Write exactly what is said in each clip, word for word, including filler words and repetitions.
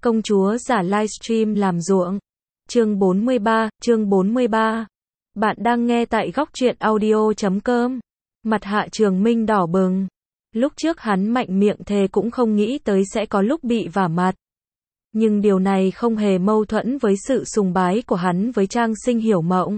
Công chúa giả livestream làm ruộng. Chương bốn mươi ba, chương bốn mươi ba. Bạn đang nghe tại góc truyện audio chấm com. Mặt Hạ Trường Minh đỏ bừng. Lúc trước hắn mạnh miệng thề cũng không nghĩ tới sẽ có lúc bị vả mặt. Nhưng điều này không hề mâu thuẫn với sự sùng bái của hắn với Trang Sinh Hiểu Mộng.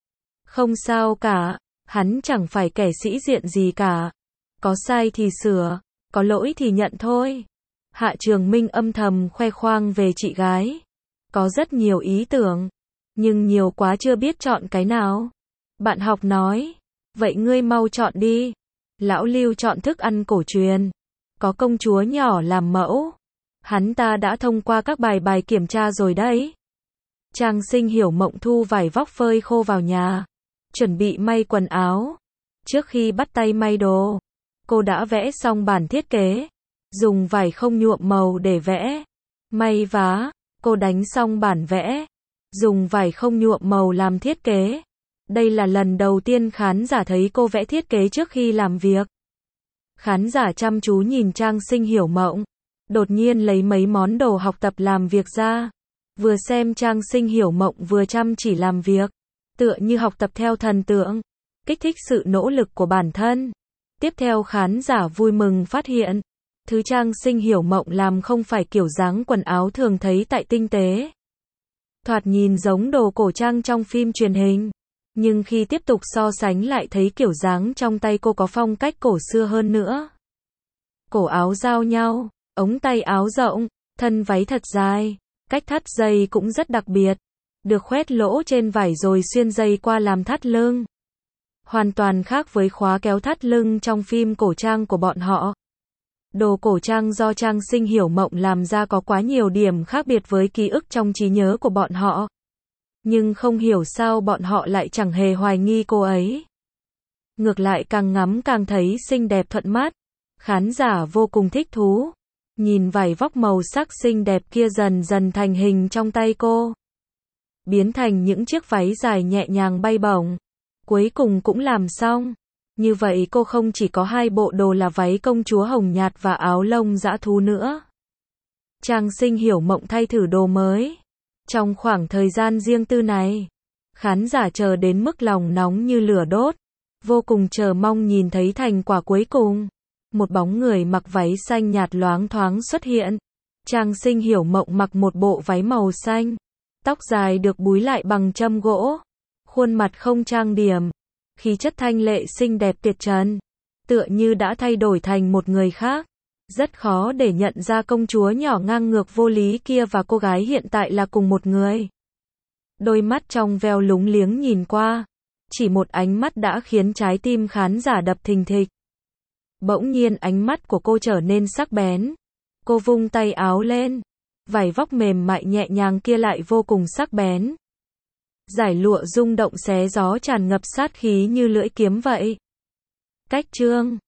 Không sao cả, hắn chẳng phải kẻ sĩ diện gì cả. Có sai thì sửa, có lỗi thì nhận thôi. Hạ Trường Minh âm thầm khoe khoang về chị gái. Có rất nhiều ý tưởng, nhưng nhiều quá chưa biết chọn cái nào. Bạn học nói, vậy ngươi mau chọn đi. Lão Lưu chọn thức ăn cổ truyền. Có công chúa nhỏ làm mẫu. Hắn ta đã thông qua các bài bài kiểm tra rồi đấy. Trang Sinh Hiểu Mộng thu vải vóc phơi khô vào nhà. Chuẩn bị may quần áo. Trước khi bắt tay may đồ, cô đã vẽ xong bản thiết kế. Dùng vải không nhuộm màu để vẽ. May vá, cô đánh xong bản vẽ. Dùng vải không nhuộm màu làm thiết kế. Đây là lần đầu tiên khán giả thấy cô vẽ thiết kế trước khi làm việc. Khán giả chăm chú nhìn Trang Sinh Hiểu Mộng. Đột nhiên lấy mấy món đồ học tập làm việc ra. Vừa xem Trang Sinh Hiểu Mộng vừa chăm chỉ làm việc. Tựa như học tập theo thần tượng. Kích thích sự nỗ lực của bản thân. Tiếp theo khán giả vui mừng phát hiện. Thứ Trang Sinh Hiểu Mộng làm không phải kiểu dáng quần áo thường thấy tại tinh tế. Thoạt nhìn giống đồ cổ trang trong phim truyền hình. Nhưng khi tiếp tục so sánh lại thấy kiểu dáng trong tay cô có phong cách cổ xưa hơn nữa. Cổ áo giao nhau, ống tay áo rộng, thân váy thật dài, cách thắt dây cũng rất đặc biệt. Được khoét lỗ trên vải rồi xuyên dây qua làm thắt lưng. Hoàn toàn khác với khóa kéo thắt lưng trong phim cổ trang của bọn họ. Đồ cổ trang do Trang Sinh Hiểu Mộng làm ra có quá nhiều điểm khác biệt với ký ức trong trí nhớ của bọn họ. Nhưng không hiểu sao bọn họ lại chẳng hề hoài nghi cô ấy. Ngược lại càng ngắm càng thấy xinh đẹp thuận mắt. Khán giả vô cùng thích thú. Nhìn vải vóc màu sắc xinh đẹp kia dần dần thành hình trong tay cô. Biến thành những chiếc váy dài nhẹ nhàng bay bổng. Cuối cùng cũng làm xong. Như vậy cô không chỉ có hai bộ đồ là váy công chúa hồng nhạt và áo lông dã thú nữa. Trang Sinh Hiểu Mộng thay thử đồ mới. Trong khoảng thời gian riêng tư này, khán giả chờ đến mức lòng nóng như lửa đốt. Vô cùng chờ mong nhìn thấy thành quả cuối cùng. Một bóng người mặc váy xanh nhạt loáng thoáng xuất hiện. Trang Sinh Hiểu Mộng mặc một bộ váy màu xanh. Tóc dài được búi lại bằng châm gỗ. Khuôn mặt không trang điểm. Khí chất thanh lệ xinh đẹp tuyệt trần. Tựa như đã thay đổi thành một người khác. Rất khó để nhận ra công chúa nhỏ ngang ngược vô lý kia và cô gái hiện tại là cùng một người. Đôi mắt trong veo lúng liếng nhìn qua. Chỉ một ánh mắt đã khiến trái tim khán giả đập thình thịch. Bỗng nhiên ánh mắt của cô trở nên sắc bén. Cô vung tay áo lên. Vải vóc mềm mại nhẹ nhàng kia lại vô cùng sắc bén. Dải lụa rung động xé gió tràn ngập sát khí như lưỡi kiếm vậy. Cách chương